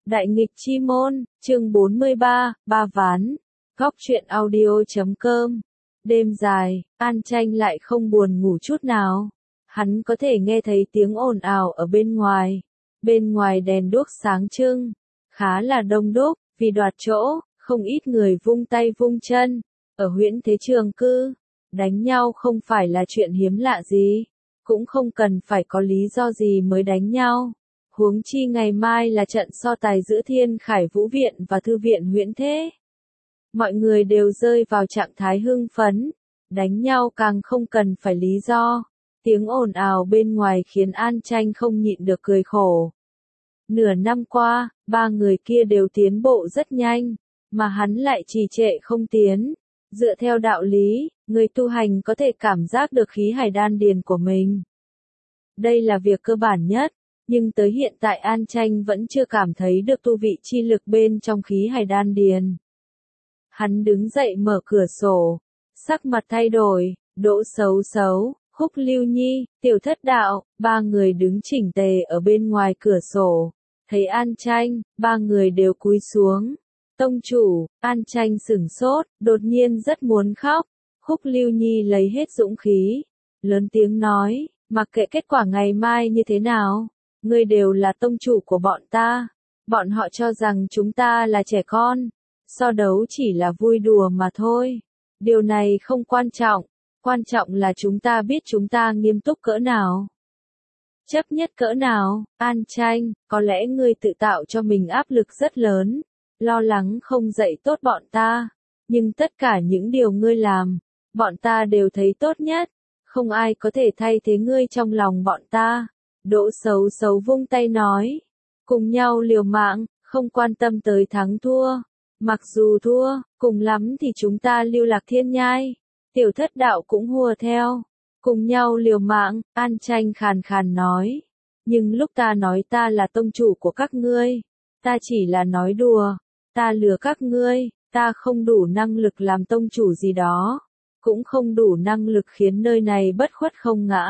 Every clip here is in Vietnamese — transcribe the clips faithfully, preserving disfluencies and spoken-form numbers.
Đại nghịch chi môn, chương bốn mươi ba, ba ván. Góc truyện audio chấm com. Đêm dài, An Tranh lại không buồn ngủ chút nào. Hắn có thể nghe thấy tiếng ồn ào ở bên ngoài. Bên ngoài đèn đuốc sáng trưng, khá là đông đúc, vì đoạt chỗ, không ít người vung tay vung chân. Ở Huyễn Thế Trường Cư, đánh nhau không phải là chuyện hiếm lạ gì, cũng không cần phải có lý do gì mới đánh nhau. Huống chi ngày mai là trận so tài giữa Thiên Khải Vũ Viện và Thư viện Huyễn Thế. Mọi người đều rơi vào trạng thái hưng phấn, đánh nhau càng không cần phải lý do. Tiếng ồn ào bên ngoài khiến An Tranh không nhịn được cười khổ. Nửa năm qua, ba người kia đều tiến bộ rất nhanh, mà hắn lại trì trệ không tiến. Dựa theo đạo lý, người tu hành có thể cảm giác được khí hải đan điền của mình. Đây là việc cơ bản nhất, nhưng tới hiện tại An Tranh vẫn chưa cảm thấy được tu vị chi lực bên trong khí hải đan điền. Hắn đứng dậy mở cửa sổ, sắc mặt thay đổi, Đỗ Xấu Xấu, Khúc Lưu Nhi, Tiểu Thất Đạo, ba người đứng chỉnh tề ở bên ngoài cửa sổ. Thấy An Tranh, ba người đều cúi xuống. Tông chủ, An Tranh sửng sốt, đột nhiên rất muốn khóc. Khúc Lưu Nhi lấy hết dũng khí, lớn tiếng nói, mặc kệ kết quả ngày mai như thế nào, ngươi đều là tông chủ của bọn ta. Bọn họ cho rằng chúng ta là trẻ con, so đấu chỉ là vui đùa mà thôi. Điều này không quan trọng, quan trọng là chúng ta biết chúng ta nghiêm túc cỡ nào. Chấp nhất cỡ nào. An Tranh, có lẽ ngươi tự tạo cho mình áp lực rất lớn, lo lắng không dạy tốt bọn ta, nhưng tất cả những điều ngươi làm, bọn ta đều thấy tốt nhất, không ai có thể thay thế ngươi trong lòng bọn ta. Đỗ Xấu Xấu vung tay nói, cùng nhau liều mạng, không quan tâm tới thắng thua, mặc dù thua, cùng lắm thì chúng ta lưu lạc thiên nhai. Tiểu Thất Đạo cũng hùa theo, cùng nhau liều mạng. An Tranh khàn khàn nói, nhưng lúc ta nói ta là tông chủ của các ngươi, ta chỉ là nói đùa, ta lừa các ngươi, ta không đủ năng lực làm tông chủ gì đó, cũng không đủ năng lực khiến nơi này bất khuất không ngã.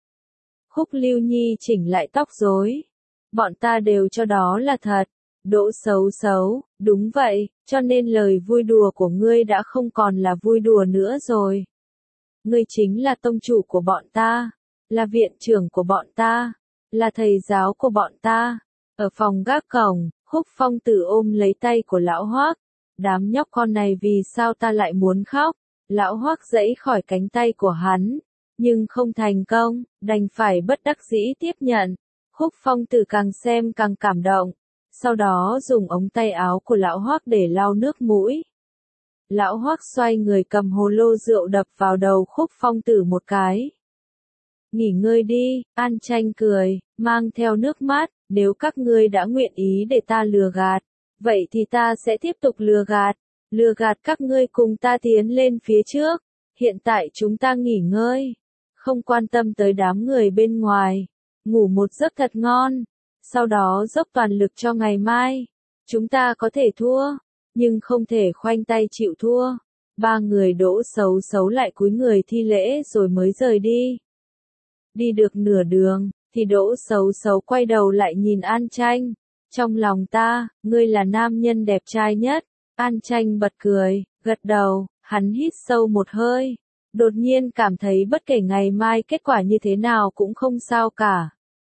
Khúc Lưu Nhi chỉnh lại tóc rối, bọn ta đều cho đó là thật. Đỗ Xấu Xấu, đúng vậy, cho nên lời vui đùa của ngươi đã không còn là vui đùa nữa rồi. Ngươi chính là tông chủ của bọn ta, là viện trưởng của bọn ta, là thầy giáo của bọn ta. Ở phòng gác cổng, Khúc Phong Tử ôm lấy tay của Lão Hoắc, đám nhóc con này vì sao ta lại muốn khóc. Lão Hoắc giãy khỏi cánh tay của hắn, nhưng không thành công, đành phải bất đắc dĩ tiếp nhận. Khúc Phong Tử càng xem càng cảm động, sau đó dùng ống tay áo của Lão Hoắc để lau nước mũi. Lão Hoắc xoay người cầm hồ lô rượu đập vào đầu Khúc Phong Tử một cái. Nghỉ ngơi đi. An Tranh cười, mang theo nước mắt, nếu các ngươi đã nguyện ý để ta lừa gạt, vậy thì ta sẽ tiếp tục lừa gạt, lừa gạt các ngươi cùng ta tiến lên phía trước. Hiện tại chúng ta nghỉ ngơi, không quan tâm tới đám người bên ngoài, ngủ một giấc thật ngon, sau đó dốc toàn lực cho ngày mai. Chúng ta có thể thua, nhưng không thể khoanh tay chịu thua. Ba người Đỗ Xấu Xấu lại cúi người thi lễ rồi mới rời đi. Đi được nửa đường, thì Đỗ Xấu Xấu quay đầu lại nhìn An Tranh. Trong lòng ta, ngươi là nam nhân đẹp trai nhất. An Tranh bật cười, gật đầu, hắn hít sâu một hơi. Đột nhiên cảm thấy bất kể ngày mai kết quả như thế nào cũng không sao cả.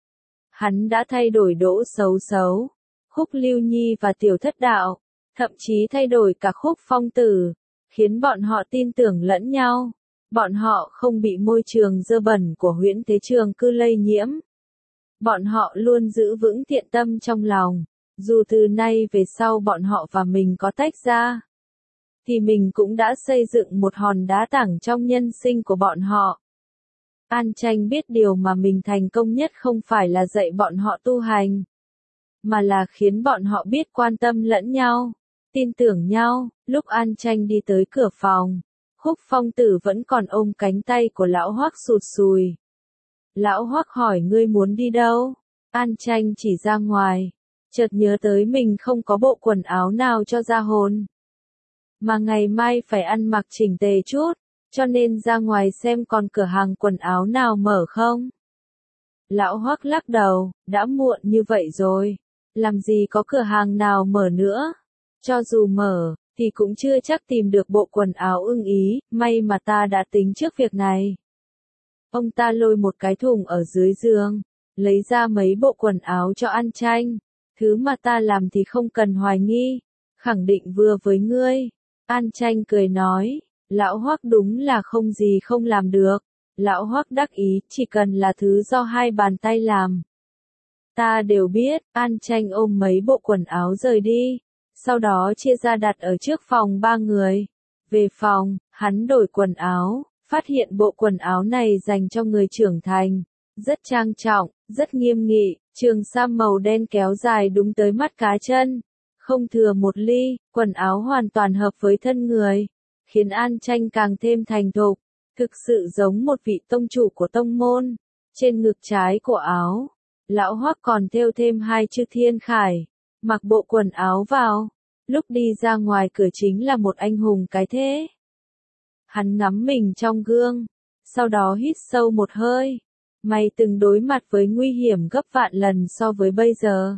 Hắn đã thay đổi Đỗ Xấu Xấu, Khúc Lưu Nhi và Tiểu Thất Đạo, thậm chí thay đổi cả Khúc Phong Tử, khiến bọn họ tin tưởng lẫn nhau. Bọn họ không bị môi trường dơ bẩn của Huyễn Thế Trường Cư lây nhiễm. Bọn họ luôn giữ vững thiện tâm trong lòng, dù từ nay về sau bọn họ và mình có tách ra, thì mình cũng đã xây dựng một hòn đá tảng trong nhân sinh của bọn họ. An Tranh biết điều mà mình thành công nhất không phải là dạy bọn họ tu hành, mà là khiến bọn họ biết quan tâm lẫn nhau, tin tưởng nhau. Lúc An Tranh đi tới cửa phòng, Khúc Phong Tử vẫn còn ôm cánh tay của Lão Hoắc sụt sùi. Lão Hoắc hỏi ngươi muốn đi đâu? An Tranh chỉ ra ngoài, chợt nhớ tới mình không có bộ quần áo nào cho ra hồn, mà ngày mai phải ăn mặc chỉnh tề chút, cho nên ra ngoài xem còn cửa hàng quần áo nào mở không. Lão Hoắc lắc đầu, đã muộn như vậy rồi, làm gì có cửa hàng nào mở nữa. Cho dù mở, thì cũng chưa chắc tìm được bộ quần áo ưng ý, may mà ta đã tính trước việc này. Ông ta lôi một cái thùng ở dưới giường, lấy ra mấy bộ quần áo cho An Tranh. Thứ mà ta làm thì không cần hoài nghi, khẳng định vừa với ngươi. An Tranh cười nói, lão Hoắc đúng là không gì không làm được. Lão Hoắc đắc ý, chỉ cần là thứ do hai bàn tay làm. Ta đều biết. An Tranh ôm mấy bộ quần áo rời đi, sau đó chia ra đặt ở trước phòng ba người. Về phòng, hắn đổi quần áo, phát hiện bộ quần áo này dành cho người trưởng thành, rất trang trọng, rất nghiêm nghị, trường sam màu đen kéo dài đúng tới mắt cá chân, không thừa một ly, quần áo hoàn toàn hợp với thân người, khiến An Tranh càng thêm thành thục, thực sự giống một vị tông chủ của tông môn. Trên ngực trái của áo, lão Hoắc còn thêu thêm hai chữ Thiên Khải. Mặc bộ quần áo vào, lúc đi ra ngoài cửa chính là một anh hùng cái thế. Hắn ngắm mình trong gương, sau đó hít sâu một hơi. Mày từng đối mặt với nguy hiểm gấp vạn lần so với bây giờ.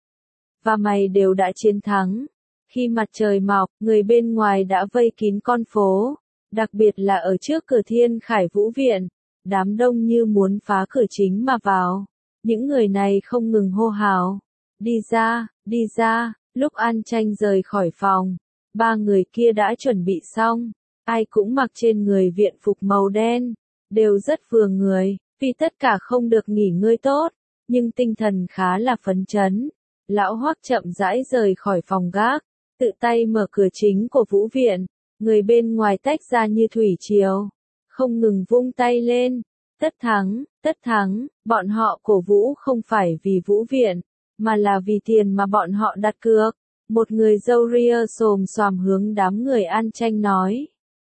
Và mày đều đã chiến thắng. Khi mặt trời mọc, người bên ngoài đã vây kín con phố, đặc biệt là ở trước cửa Thiên Khải Vũ Viện. Đám đông như muốn phá cửa chính mà vào. Những người này không ngừng hô hào. Đi ra, đi ra. Lúc An Tranh rời khỏi phòng, ba người kia đã chuẩn bị xong. Ai cũng mặc trên người viện phục màu đen, đều rất vừa người, vì tất cả không được nghỉ ngơi tốt, nhưng tinh thần khá là phấn chấn. Lão Hoắc chậm rãi rời khỏi phòng gác, tự tay mở cửa chính của Vũ Viện, người bên ngoài tách ra như thủy triều, không ngừng vung tay lên. Tất thắng, tất thắng, bọn họ cổ vũ không phải vì Vũ Viện, mà là vì tiền mà bọn họ đặt cược. Một người râu ria xồm xoàm hướng đám người An Tranh nói.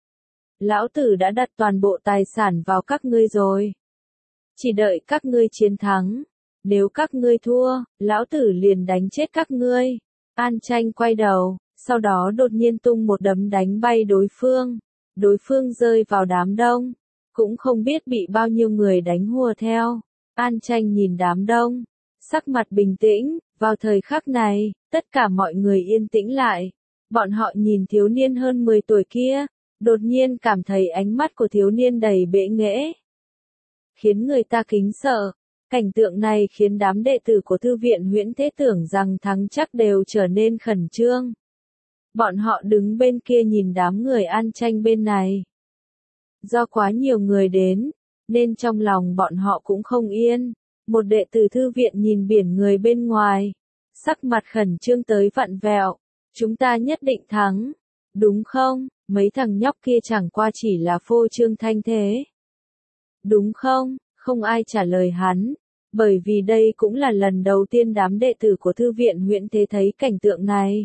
Lão tử đã đặt toàn bộ tài sản vào các ngươi rồi. Chỉ đợi các ngươi chiến thắng. Nếu các ngươi thua, lão tử liền đánh chết các ngươi. An Tranh quay đầu, sau đó đột nhiên tung một đấm đánh bay đối phương. Đối phương rơi vào đám đông. Cũng không biết bị bao nhiêu người đánh hùa theo. An Tranh nhìn đám đông, sắc mặt bình tĩnh. Vào thời khắc này, tất cả mọi người yên tĩnh lại. Bọn họ nhìn thiếu niên hơn mười tuổi kia, đột nhiên cảm thấy ánh mắt của thiếu niên đầy bệ nghệ, khiến người ta kính sợ. Cảnh tượng này khiến đám đệ tử của thư viện Huyễn Thế tưởng rằng thắng chắc đều trở nên khẩn trương. Bọn họ đứng bên kia nhìn đám người An Tranh bên này. Do quá nhiều người đến, nên trong lòng bọn họ cũng không yên. Một đệ tử thư viện nhìn biển người bên ngoài, sắc mặt khẩn trương tới vặn vẹo. Chúng ta nhất định thắng, đúng không? Mấy thằng nhóc kia chẳng qua chỉ là phô trương thanh thế. Đúng không? Không ai trả lời hắn, bởi vì đây cũng là lần đầu tiên đám đệ tử của thư viện Huyễn Thế thấy cảnh tượng này.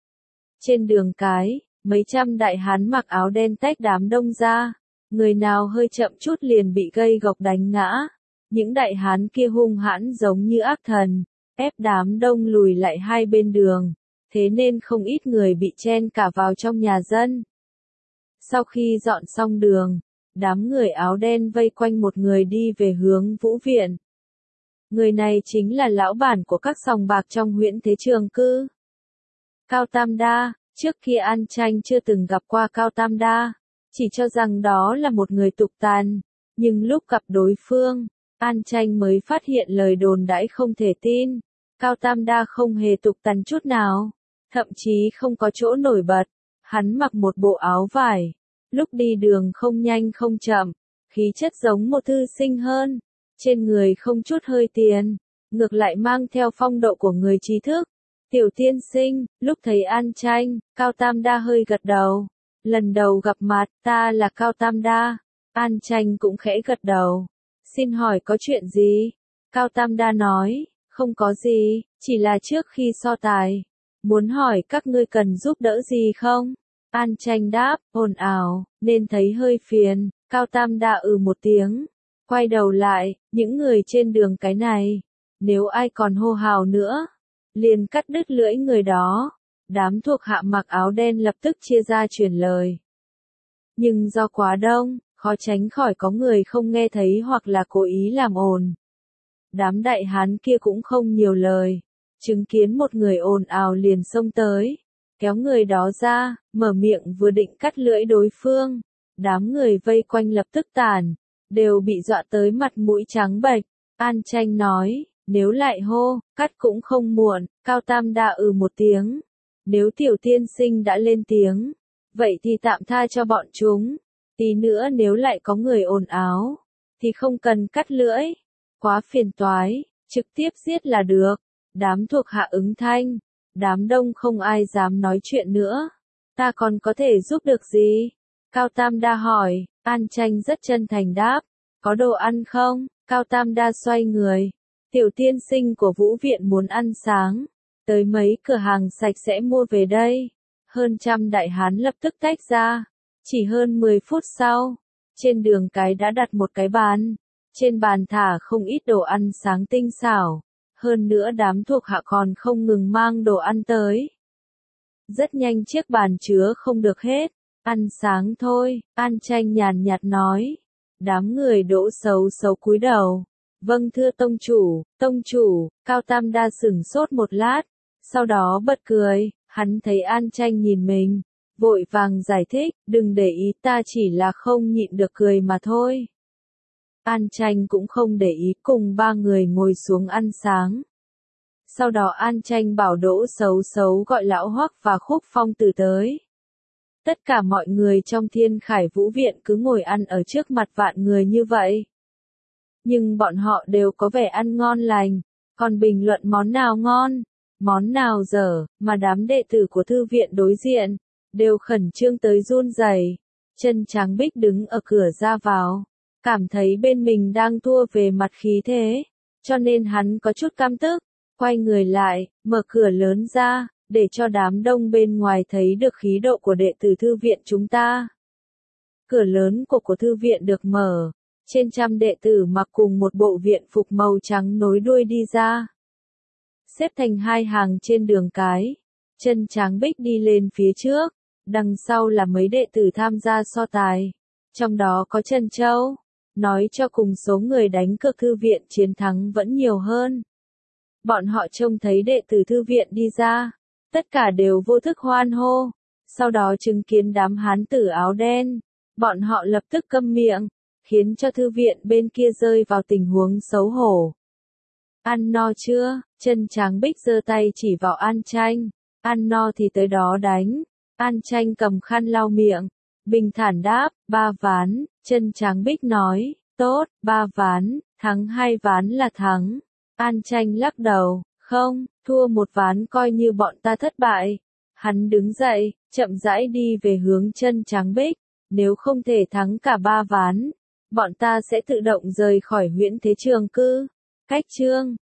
Trên đường cái, mấy trăm đại hán mặc áo đen tách đám đông ra, người nào hơi chậm chút liền bị gây gộc đánh ngã. Những đại hán kia hung hãn giống như ác thần, ép đám đông lùi lại hai bên đường, thế nên không ít người bị chen cả vào trong nhà dân. Sau khi dọn xong đường, đám người áo đen vây quanh một người đi về hướng Vũ Viện. Người này chính là lão bản của các sòng bạc trong Huyễn Thế Trường Cư. Cao Tam Đa. Trước kia An Tranh chưa từng gặp qua Cao Tam Đa, chỉ cho rằng đó là một người tục tàn, nhưng lúc gặp đối phương, An Tranh mới phát hiện lời đồn đãi không thể tin. Cao Tam Đa không hề tục tằn chút nào, thậm chí không có chỗ nổi bật. Hắn mặc một bộ áo vải, lúc đi đường không nhanh không chậm, khí chất giống một thư sinh hơn, trên người không chút hơi tiền, ngược lại mang theo phong độ của người trí thức. Tiểu tiên sinh, lúc thấy An Tranh, Cao Tam Đa hơi gật đầu. Lần đầu gặp mặt, ta là Cao Tam Đa. An Tranh cũng khẽ gật đầu. Xin hỏi có chuyện gì? Cao Tam Đa nói, không có gì, chỉ là trước khi so tài. Muốn hỏi các ngươi cần giúp đỡ gì không? An Tranh đáp, ồn ào, nên thấy hơi phiền. Cao Tam Đa ừ một tiếng. Quay đầu lại, những người trên đường cái này. Nếu ai còn hô hào nữa, liền cắt đứt lưỡi người đó. Đám thuộc hạ mặc áo đen lập tức chia ra truyền lời. Nhưng do quá đông, khó tránh khỏi có người không nghe thấy hoặc là cố ý làm ồn. Đám đại hán kia cũng không nhiều lời, chứng kiến một người ồn ào liền xông tới, kéo người đó ra, mở miệng vừa định cắt lưỡi đối phương. Đám người vây quanh lập tức tản, đều bị dọa tới mặt mũi trắng bệch. An Tranh nói, nếu lại hô, cắt cũng không muộn. Cao Tam Đa ừ một tiếng. Nếu tiểu tiên sinh đã lên tiếng, vậy thì tạm tha cho bọn chúng. Tí nữa nếu lại có người ồn áo, thì không cần cắt lưỡi. Quá phiền toái, trực tiếp giết là được. Đám thuộc hạ ứng thanh, đám đông không ai dám nói chuyện nữa. Ta còn có thể giúp được gì? Cao Tam Đa hỏi. An Tranh rất chân thành đáp, có đồ ăn không? Cao Tam Đa xoay người, tiểu tiên sinh của Vũ Viện muốn ăn sáng, tới mấy cửa hàng sạch sẽ mua về đây. Hơn trăm đại hán lập tức tách ra, chỉ hơn mười phút sau, trên đường cái đã đặt một cái bàn, trên bàn thả không ít đồ ăn sáng tinh xảo, hơn nữa đám thuộc hạ còn không ngừng mang đồ ăn tới. Rất nhanh chiếc bàn chứa không được hết. Ăn sáng thôi, An Tranh nhàn nhạt nói. Đám người Đỗ xấu xấu cúi đầu. Vâng thưa tông chủ, tông chủ. Cao Tam Đa sửng sốt một lát, sau đó bật cười. Hắn thấy An Tranh nhìn mình, vội vàng giải thích, đừng để ý, ta chỉ là không nhịn được cười mà thôi. An Tranh cũng không để ý, cùng ba người ngồi xuống ăn sáng. Sau đó An Tranh bảo Đỗ xấu xấu gọi Lão Hoắc và Khúc Phong Tử tới. Tất cả mọi người trong Thiên Khải Vũ Viện cứ ngồi ăn ở trước mặt vạn người như vậy. Nhưng bọn họ đều có vẻ ăn ngon lành, còn bình luận món nào ngon, món nào dở, mà đám đệ tử của thư viện đối diện, đều khẩn trương tới run rẩy. Chân Tráng Bích đứng ở cửa ra vào, cảm thấy bên mình đang thua về mặt khí thế, cho nên hắn có chút căm tức, quay người lại, mở cửa lớn ra, để cho đám đông bên ngoài thấy được khí độ của đệ tử thư viện chúng ta. Cửa lớn của của thư viện được mở, trên trăm đệ tử mặc cùng một bộ viện phục màu trắng nối đuôi đi ra. Xếp thành hai hàng trên đường cái, Chân Tráng Bích đi lên phía trước, đằng sau là mấy đệ tử tham gia so tài, trong đó có Trân Châu, nói cho cùng số người đánh cược thư viện chiến thắng vẫn nhiều hơn. Bọn họ trông thấy đệ tử thư viện đi ra, tất cả đều vô thức hoan hô, sau đó chứng kiến đám hán tử áo đen, bọn họ lập tức câm miệng, khiến cho thư viện bên kia rơi vào tình huống xấu hổ. Ăn no chưa? Chân Tráng Bích giơ tay chỉ vào An Tranh, ăn no thì tới đó đánh. An Tranh cầm khăn lau miệng, bình thản đáp, ba ván. Chân Tráng Bích nói, tốt, ba ván, thắng hai ván là thắng. An Tranh lắc đầu, không, thua một ván coi như bọn ta thất bại. Hắn đứng dậy, chậm rãi đi về hướng Chân Tráng Bích, nếu không thể thắng cả ba ván, bọn ta sẽ tự động rời khỏi Huyễn Thế Trường Cư. Cách chương